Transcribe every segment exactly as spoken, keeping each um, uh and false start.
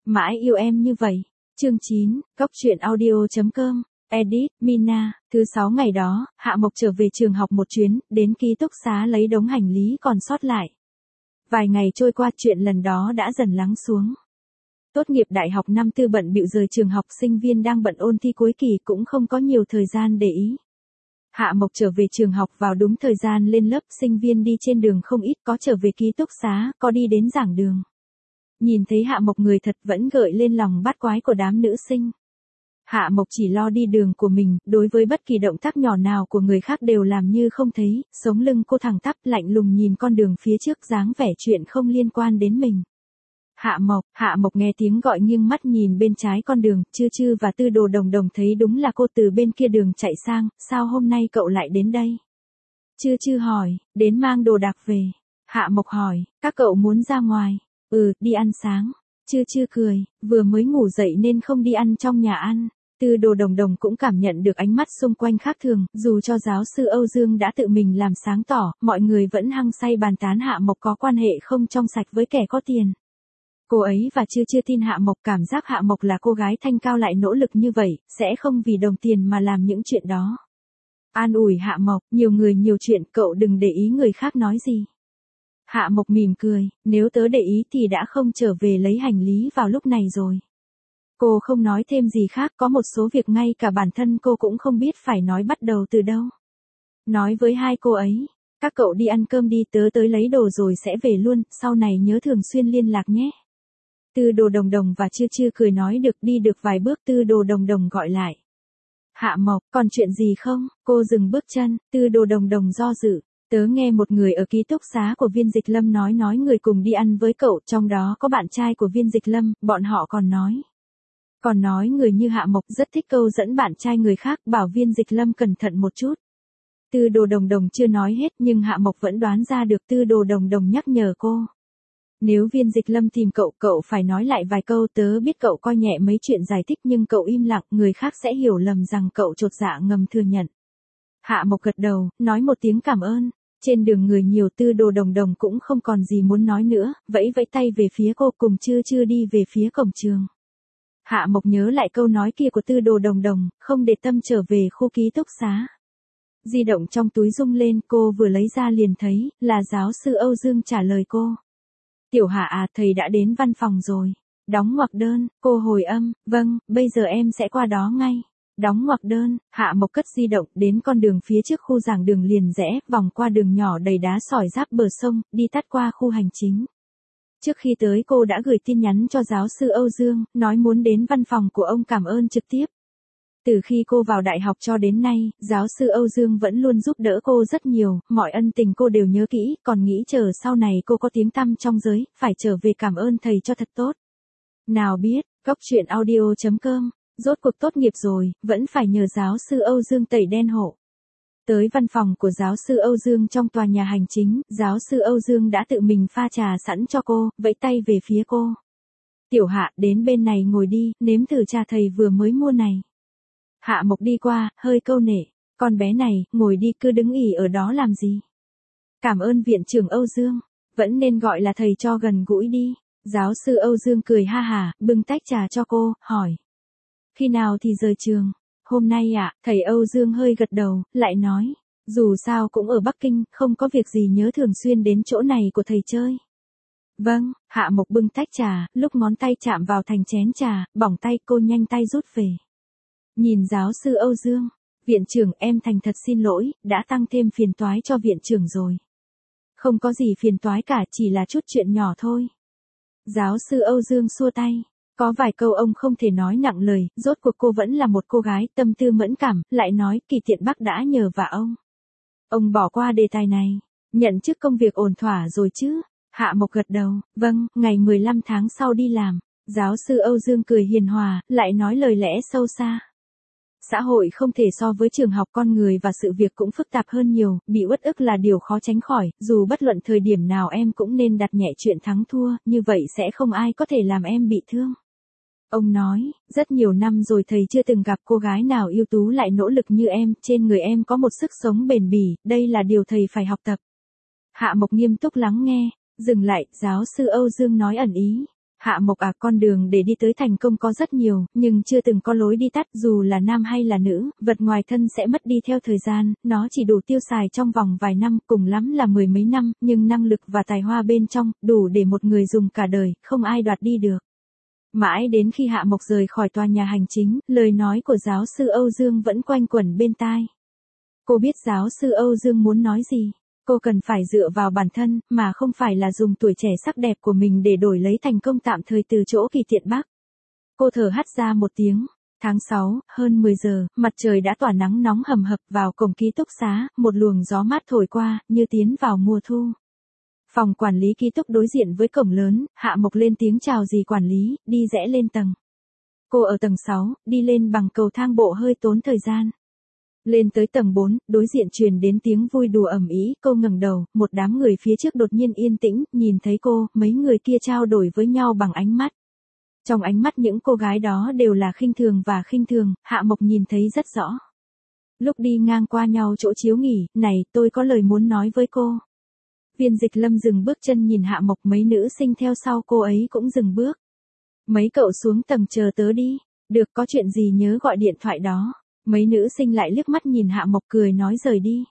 Mãi yêu em như vậy. Chương chín, Cốc truyện audio chấm com, edit, Mina. Thứ sáu ngày đó, Hạ Mộc trở về trường học một chuyến, đến ký túc xá lấy đống hành lý còn sót lại. Vài ngày trôi qua, chuyện lần đó đã dần lắng xuống. Tốt nghiệp đại học năm tư bận bịu rời trường học, sinh viên đang bận ôn thi cuối kỳ cũng không có nhiều thời gian để ý. Hạ Mộc trở về trường học vào đúng thời gian lên lớp, sinh viên đi trên đường không ít, có trở về ký túc xá, có đi đến giảng đường. Nhìn thấy Hạ Mộc người thật vẫn gợi lên lòng bát quái của đám nữ sinh. Hạ Mộc chỉ lo đi đường của mình, đối với bất kỳ động tác nhỏ nào của người khác đều làm như không thấy, sống lưng cô thẳng tắp lạnh lùng nhìn con đường phía trước, dáng vẻ chuyện không liên quan đến mình. Hạ Mộc, Hạ Mộc nghe tiếng gọi nghiêng mắt nhìn bên trái con đường, Chư Chư và Tư Đồ Đồng Đồng thấy đúng là cô từ bên kia đường chạy sang, sao hôm nay cậu lại đến đây? Chư Chư hỏi, đến mang đồ đạc về. Hạ Mộc hỏi, các cậu muốn ra ngoài? Ừ, đi ăn sáng. Chư Chư cười, vừa mới ngủ dậy nên không đi ăn trong nhà ăn. Tư Đồ Đồng Đồng cũng cảm nhận được ánh mắt xung quanh khác thường, dù cho giáo sư Âu Dương đã tự mình làm sáng tỏ, mọi người vẫn hăng say bàn tán Hạ Mộc có quan hệ không trong sạch với kẻ có tiền. Cô ấy và chưa chưa tin Hạ Mộc, cảm giác Hạ Mộc là cô gái thanh cao lại nỗ lực như vậy, sẽ không vì đồng tiền mà làm những chuyện đó. An ủi Hạ Mộc, nhiều người nhiều chuyện, cậu đừng để ý người khác nói gì. Hạ Mộc mỉm cười, nếu tớ để ý thì đã không trở về lấy hành lý vào lúc này rồi. Cô không nói thêm gì khác, có một số việc ngay cả bản thân cô cũng không biết phải nói bắt đầu từ đâu. Nói với hai cô ấy, các cậu đi ăn cơm đi, tớ tới lấy đồ rồi sẽ về luôn, sau này nhớ thường xuyên liên lạc nhé. Tư Đồ Đồng Đồng và Chư Chư cười nói được, đi được vài bước Tư Đồ Đồng Đồng gọi lại. Hạ Mộc, còn chuyện gì không? Cô dừng bước chân, Tư Đồ Đồng Đồng do dự. Tớ nghe một người ở ký túc xá của Viên Dịch Lâm nói nói người cùng đi ăn với cậu, trong đó có bạn trai của Viên Dịch Lâm, bọn họ còn nói. Còn nói người như Hạ Mộc rất thích câu dẫn bạn trai người khác, bảo Viên Dịch Lâm cẩn thận một chút. Tư Đồ Đồng Đồng chưa nói hết nhưng Hạ Mộc vẫn đoán ra được. Tư Đồ Đồng Đồng nhắc nhở cô. Nếu Viên Dịch Lâm tìm cậu, cậu phải nói lại vài câu, tớ biết cậu coi nhẹ mấy chuyện giải thích nhưng cậu im lặng, người khác sẽ hiểu lầm rằng cậu chột dạ ngầm thừa nhận. Hạ Mộc gật đầu, nói một tiếng cảm ơn. Trên đường người nhiều, Tư Đồ Đồng Đồng cũng không còn gì muốn nói nữa, vẫy vẫy tay về phía cô, cùng Chư Chư đi về phía cổng trường. Hạ Mộc nhớ lại câu nói kia của Tư Đồ Đồng Đồng, không để tâm trở về khu ký túc xá. Di động trong túi rung lên, cô vừa lấy ra liền thấy, là giáo sư Âu Dương trả lời cô. Tiểu Hạ à, thầy đã đến văn phòng rồi. Đóng ngoặc đơn, cô hồi âm, vâng, bây giờ em sẽ qua đó ngay. Đóng ngoặc đơn, Hạ Mộc cất di động, đến con đường phía trước khu giảng đường liền rẽ, vòng qua đường nhỏ đầy đá sỏi giáp bờ sông, đi tắt qua khu hành chính. Trước khi tới cô đã gửi tin nhắn cho giáo sư Âu Dương, nói muốn đến văn phòng của ông cảm ơn trực tiếp. Từ khi cô vào đại học cho đến nay, giáo sư Âu Dương vẫn luôn giúp đỡ cô rất nhiều, mọi ân tình cô đều nhớ kỹ, còn nghĩ chờ sau này cô có tiếng tăm trong giới, phải trở về cảm ơn thầy cho thật tốt. Nào biết, Cốc truyện audio chấm com, rốt cuộc tốt nghiệp rồi, vẫn phải nhờ giáo sư Âu Dương tẩy đen hộ. Tới văn phòng của giáo sư Âu Dương trong tòa nhà hành chính, giáo sư Âu Dương đã tự mình pha trà sẵn cho cô, vẫy tay về phía cô. Tiểu Hạ, đến bên này ngồi đi, nếm thử trà thầy vừa mới mua này. Hạ Mộc đi qua, hơi câu nệ, con bé này, ngồi đi, cứ đứng ỉ ở đó làm gì. Cảm ơn viện trưởng Âu Dương, vẫn nên gọi là thầy cho gần gũi đi. Giáo sư Âu Dương cười ha hả, bưng tách trà cho cô, hỏi. Khi nào thì rời trường? Hôm nay ạ, à, thầy Âu Dương hơi gật đầu, lại nói. Dù sao cũng ở Bắc Kinh, không có việc gì nhớ thường xuyên đến chỗ này của thầy chơi. Vâng, Hạ Mộc bưng tách trà, lúc ngón tay chạm vào thành chén trà, bỏng tay, cô nhanh tay rút về. Nhìn giáo sư Âu Dương, viện trưởng em thành thật xin lỗi, đã tăng thêm phiền toái cho viện trưởng rồi. Không có gì phiền toái cả, chỉ là chút chuyện nhỏ thôi. Giáo sư Âu Dương xua tay, có vài câu ông không thể nói nặng lời, rốt cuộc cô vẫn là một cô gái tâm tư mẫn cảm, lại nói Kỳ Tiện Bắc đã nhờ vả ông. Ông bỏ qua đề tài này, nhận chức công việc ổn thỏa rồi chứ? Hạ Mộc gật đầu, vâng, ngày mười lăm tháng sau đi làm. Giáo sư Âu Dương cười hiền hòa, lại nói lời lẽ sâu xa. Xã hội không thể so với trường học, con người và sự việc cũng phức tạp hơn nhiều, bị uất ức là điều khó tránh khỏi, dù bất luận thời điểm nào em cũng nên đặt nhẹ chuyện thắng thua, như vậy sẽ không ai có thể làm em bị thương. Ông nói, rất nhiều năm rồi thầy chưa từng gặp cô gái nào ưu tú lại nỗ lực như em, trên người em có một sức sống bền bỉ, đây là điều thầy phải học tập. Hạ Mộc nghiêm túc lắng nghe, dừng lại, giáo sư Âu Dương nói ẩn ý. Hạ Mộc à, con đường để đi tới thành công có rất nhiều, nhưng chưa từng có lối đi tắt, dù là nam hay là nữ, vật ngoài thân sẽ mất đi theo thời gian, nó chỉ đủ tiêu xài trong vòng vài năm, cùng lắm là mười mấy năm, nhưng năng lực và tài hoa bên trong, đủ để một người dùng cả đời, không ai đoạt đi được. Mãi đến khi Hạ Mộc rời khỏi tòa nhà hành chính, lời nói của giáo sư Âu Dương vẫn quanh quẩn bên tai. Cô biết giáo sư Âu Dương muốn nói gì. Cô cần phải dựa vào bản thân, mà không phải là dùng tuổi trẻ sắc đẹp của mình để đổi lấy thành công tạm thời từ chỗ Kỳ Tiện Bắc. Cô thở hắt ra một tiếng. Tháng sáu, hơn mười giờ, mặt trời đã tỏa nắng nóng hầm hập vào cổng ký túc xá, một luồng gió mát thổi qua, như tiến vào mùa thu. Phòng quản lý ký túc đối diện với cổng lớn, Hạ Mộc lên tiếng chào dì quản lý, đi rẽ lên tầng. Cô ở tầng sáu, đi lên bằng cầu thang bộ hơi tốn thời gian. Lên tới tầng bốn, đối diện truyền đến tiếng vui đùa ầm ĩ, cô ngẩng đầu, một đám người phía trước đột nhiên yên tĩnh, nhìn thấy cô, mấy người kia trao đổi với nhau bằng ánh mắt. Trong ánh mắt những cô gái đó đều là khinh thường và khinh thường, Hạ Mộc nhìn thấy rất rõ. Lúc đi ngang qua nhau chỗ chiếu nghỉ, này, tôi có lời muốn nói với cô. Viên Dịch Lâm dừng bước chân nhìn Hạ Mộc, mấy nữ sinh theo sau cô ấy cũng dừng bước. Mấy cậu xuống tầng chờ tớ đi, được, có chuyện gì nhớ gọi điện thoại đó. Mấy nữ sinh lại liếc mắt nhìn Hạ Mộc cười nói rời đi.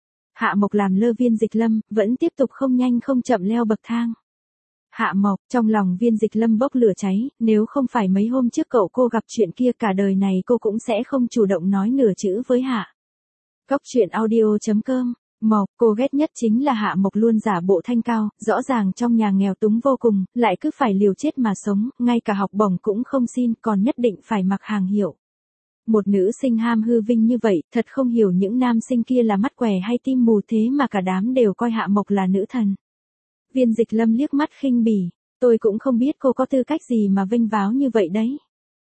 Hạ Mộc làm lơ Viên Dịch Lâm, vẫn tiếp tục không nhanh không chậm leo bậc thang. Hạ Mộc, trong lòng Viên Dịch Lâm bốc lửa cháy, nếu không phải mấy hôm trước cậu cô gặp chuyện kia cả đời này cô cũng sẽ không chủ động nói nửa chữ với Hạ. Cóc truyện audio chấm com. Mộc, cô ghét nhất chính là Hạ Mộc luôn giả bộ thanh cao, rõ ràng trong nhà nghèo túng vô cùng, lại cứ phải liều chết mà sống, ngay cả học bổng cũng không xin, còn nhất định phải mặc hàng hiệu. Một nữ sinh ham hư vinh như vậy, thật không hiểu những nam sinh kia là mắt què hay tim mù thế mà cả đám đều coi Hạ Mộc là nữ thần. Viên Dịch Lâm liếc mắt khinh bỉ, tôi cũng không biết cô có tư cách gì mà vênh váo như vậy đấy.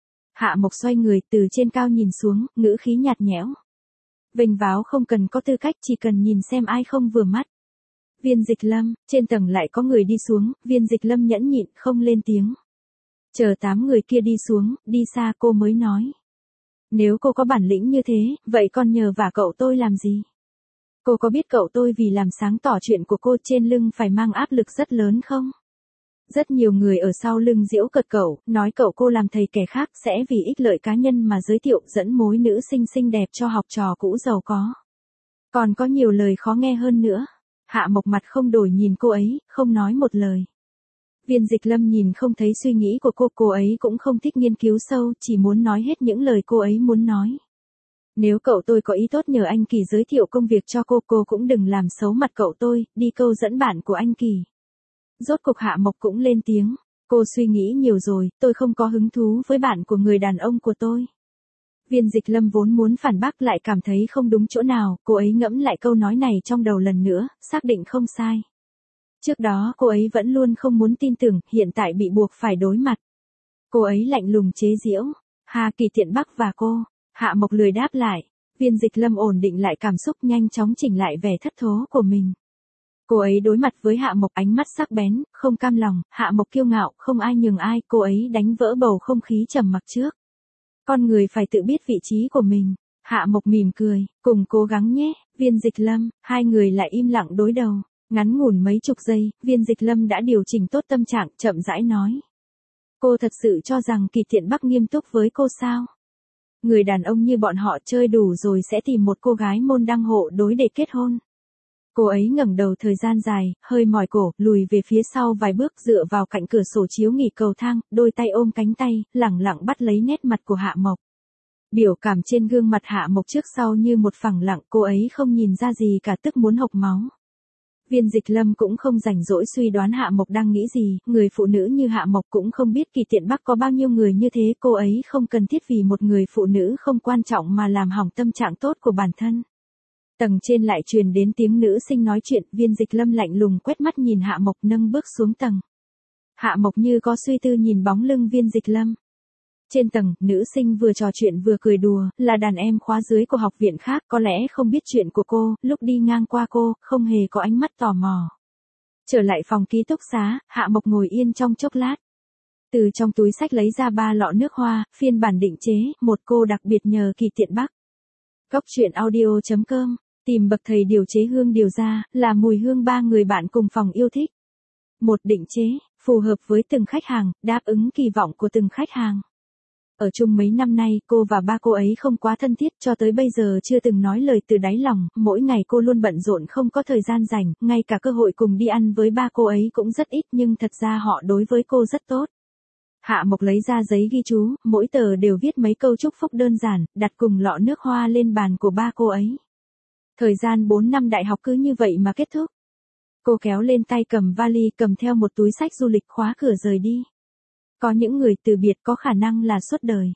Hạ Mộc xoay người từ trên cao nhìn xuống, ngữ khí nhạt nhẽo. Vênh váo không cần có tư cách, chỉ cần nhìn xem ai không vừa mắt. Viên Dịch Lâm, trên tầng lại có người đi xuống, Viên Dịch Lâm nhẫn nhịn không lên tiếng. Chờ tám người kia đi xuống, đi xa cô mới nói. Nếu cô có bản lĩnh như thế, vậy còn nhờ vả cậu tôi làm gì? Cô có biết cậu tôi vì làm sáng tỏ chuyện của cô trên lưng phải mang áp lực rất lớn không? Rất nhiều người ở sau lưng giễu cợt cậu, nói cậu cô làm thầy kẻ khác sẽ vì ích lợi cá nhân mà giới thiệu dẫn mối nữ sinh xinh đẹp cho học trò cũ giàu có. Còn có nhiều lời khó nghe hơn nữa. Hạ Mộc mặt không đổi nhìn cô ấy, không nói một lời. Viên Dịch Lâm nhìn không thấy suy nghĩ của cô, cô ấy cũng không thích nghiên cứu sâu, chỉ muốn nói hết những lời cô ấy muốn nói. Nếu cậu tôi có ý tốt nhờ anh Kỳ giới thiệu công việc cho cô, cô cũng đừng làm xấu mặt cậu tôi, đi câu dẫn bạn của anh Kỳ. Rốt cục Hạ Mộc cũng lên tiếng, cô suy nghĩ nhiều rồi, tôi không có hứng thú với bạn của người đàn ông của tôi. Viên Dịch Lâm vốn muốn phản bác lại cảm thấy không đúng chỗ nào, cô ấy ngẫm lại câu nói này trong đầu lần nữa, xác định không sai. Trước đó cô ấy vẫn luôn không muốn tin tưởng, hiện tại bị buộc phải đối mặt. Cô ấy lạnh lùng chế giễu, Hà Kỳ Tiện Bắc và cô. Hạ Mộc lười đáp lại. Viên Dịch Lâm ổn định lại cảm xúc, nhanh chóng chỉnh lại vẻ thất thố của mình. Cô ấy đối mặt với Hạ Mộc ánh mắt sắc bén, không cam lòng, Hạ Mộc kiêu ngạo, không ai nhường ai, cô ấy đánh vỡ bầu không khí trầm mặc trước. Con người phải tự biết vị trí của mình. Hạ Mộc mỉm cười, cùng cố gắng nhé. Viên Dịch Lâm, hai người lại im lặng đối đầu. Ngắn ngủn mấy chục giây, Viên Dịch Lâm đã điều chỉnh tốt tâm trạng, chậm rãi nói. Cô thật sự cho rằng Kỳ Tiện Bắc nghiêm túc với cô sao? Người đàn ông như bọn họ chơi đủ rồi sẽ tìm một cô gái môn đăng hộ đối để kết hôn. Cô ấy ngẩng đầu thời gian dài, hơi mỏi cổ, lùi về phía sau vài bước dựa vào cạnh cửa sổ chiếu nghỉ cầu thang, đôi tay ôm cánh tay, lẳng lặng bắt lấy nét mặt của Hạ Mộc. Biểu cảm trên gương mặt Hạ Mộc trước sau như một phẳng lặng, cô ấy không nhìn ra gì cả, tức muốn hộc máu. Viên Dịch Lâm cũng không rảnh rỗi suy đoán Hạ Mộc đang nghĩ gì, người phụ nữ như Hạ Mộc cũng không biết Kỳ Tiện Bắc có bao nhiêu người như thế, cô ấy không cần thiết vì một người phụ nữ không quan trọng mà làm hỏng tâm trạng tốt của bản thân. Tầng trên lại truyền đến tiếng nữ sinh nói chuyện, Viên Dịch Lâm lạnh lùng quét mắt nhìn Hạ Mộc nâng bước xuống tầng. Hạ Mộc như có suy tư nhìn bóng lưng Viên Dịch Lâm. Trên tầng, nữ sinh vừa trò chuyện vừa cười đùa, là đàn em khóa dưới của học viện khác, có lẽ không biết chuyện của cô, lúc đi ngang qua cô, không hề có ánh mắt tò mò. Trở lại phòng ký túc xá, Hạ Mộc ngồi yên trong chốc lát. Từ trong túi xách lấy ra ba lọ nước hoa, phiên bản định chế, một cô đặc biệt nhờ Kỳ Tiện Bắc. Cóc truyện audio chấm com, tìm bậc thầy điều chế hương điều ra, là mùi hương ba người bạn cùng phòng yêu thích. Một định chế, phù hợp với từng khách hàng, đáp ứng kỳ vọng của từng khách hàng. Ở chung mấy năm nay, cô và ba cô ấy không quá thân thiết, cho tới bây giờ chưa từng nói lời từ đáy lòng, mỗi ngày cô luôn bận rộn không có thời gian rảnh, ngay cả cơ hội cùng đi ăn với ba cô ấy cũng rất ít, nhưng thật ra họ đối với cô rất tốt. Hạ Mộc lấy ra giấy ghi chú, mỗi tờ đều viết mấy câu chúc phúc đơn giản, đặt cùng lọ nước hoa lên bàn của ba cô ấy. Thời gian bốn năm đại học cứ như vậy mà kết thúc. Cô kéo lên tay cầm vali, cầm theo một túi sách du lịch, khóa cửa rời đi. Có những người từ biệt có khả năng là suốt đời.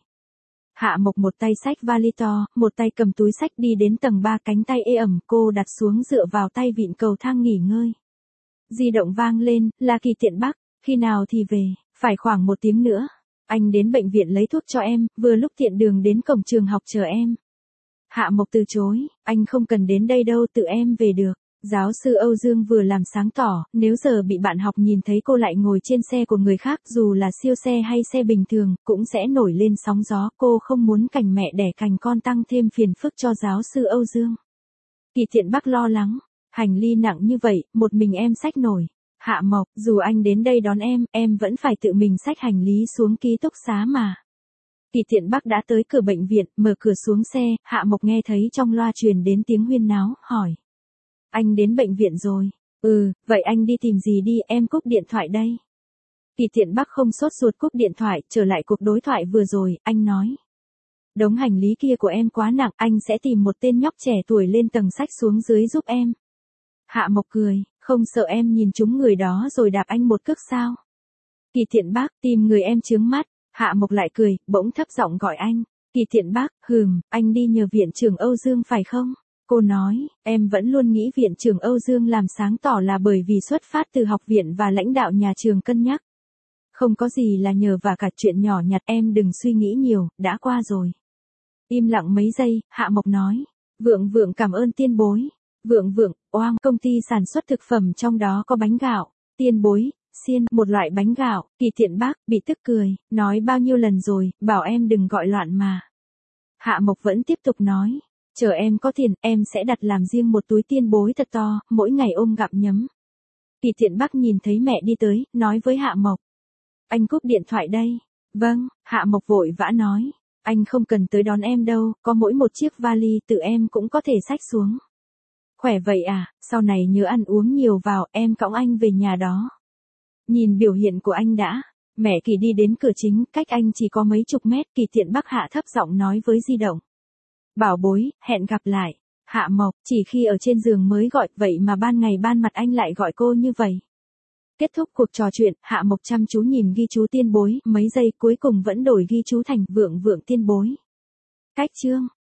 Hạ Mộc một tay xách vali to, một tay cầm túi sách đi đến tầng ba, cánh tay ê ẩm, cô đặt xuống dựa vào tay vịn cầu thang nghỉ ngơi. Di động vang lên, là Kỳ Tiện Bắc, khi nào thì về, phải khoảng một tiếng nữa. Anh đến bệnh viện lấy thuốc cho em, vừa lúc tiện đường đến cổng trường học chờ em. Hạ Mộc từ chối, anh không cần đến đây đâu, tự em về được. Giáo sư Âu Dương vừa làm sáng tỏ, nếu giờ bị bạn học nhìn thấy cô lại ngồi trên xe của người khác, dù là siêu xe hay xe bình thường, cũng sẽ nổi lên sóng gió. Cô không muốn cảnh mẹ đẻ cành con tăng thêm phiền phức cho giáo sư Âu Dương. Kỳ Tiện Bắc lo lắng, hành ly nặng như vậy, một mình em xách nổi. Hạ Mộc, dù anh đến đây đón em, em vẫn phải tự mình xách hành lý xuống ký túc xá mà. Kỳ Tiện Bắc đã tới cửa bệnh viện, mở cửa xuống xe, Hạ Mộc nghe thấy trong loa truyền đến tiếng huyên náo, hỏi. Anh đến bệnh viện rồi. Ừ, vậy anh đi tìm gì đi, em cúp điện thoại đây. Kỳ Tiện Bắc không sốt ruột cúp điện thoại, trở lại cuộc đối thoại vừa rồi, anh nói. Đống hành lý kia của em quá nặng, anh sẽ tìm một tên nhóc trẻ tuổi lên tầng xách xuống dưới giúp em. Hạ Mộc cười, không sợ em nhìn trúng người đó rồi đạp anh một cước sao? Kỳ Tiện Bắc, tìm người em chướng mắt. Hạ Mộc lại cười, bỗng thấp giọng gọi anh. Kỳ Tiện Bắc, hừm, anh đi nhờ viện trưởng Âu Dương phải không? Cô nói, em vẫn luôn nghĩ viện trưởng Âu Dương làm sáng tỏ là bởi vì xuất phát từ học viện và lãnh đạo nhà trường cân nhắc. Không có gì là nhờ và cả chuyện nhỏ nhặt, em đừng suy nghĩ nhiều, đã qua rồi. Im lặng mấy giây, Hạ Mộc nói, Vượng Vượng cảm ơn tiên bối. Vượng Vượng, oang, công ty sản xuất thực phẩm trong đó có bánh gạo. Tiên bối, xiên, một loại bánh gạo. Kỳ Tiện Bắc, bị tức cười, nói bao nhiêu lần rồi, bảo em đừng gọi loạn mà. Hạ Mộc vẫn tiếp tục nói. Chờ em có tiền, em sẽ đặt làm riêng một túi tiên bối thật to, mỗi ngày ôm gặm nhấm. Kỳ Tiện Bắc nhìn thấy mẹ đi tới, nói với Hạ Mộc. Anh cúp điện thoại đây. Vâng, Hạ Mộc vội vã nói. Anh không cần tới đón em đâu, có mỗi một chiếc vali, tự em cũng có thể xách xuống. Khỏe vậy à, sau này nhớ ăn uống nhiều vào, em cõng anh về nhà đó. Nhìn biểu hiện của anh đã. Mẹ Kỳ đi đến cửa chính, cách anh chỉ có mấy chục mét. Kỳ Tiện Bắc hạ thấp giọng nói với di động. Bảo bối, hẹn gặp lại. Hạ Mộc, chỉ khi ở trên giường mới gọi, vậy mà ban ngày ban mặt anh lại gọi cô như vậy. Kết thúc cuộc trò chuyện, Hạ Mộc chăm chú nhìn ghi chú tiên bối, mấy giây cuối cùng vẫn đổi ghi chú thành Vượng Vượng tiên bối. Cách chương.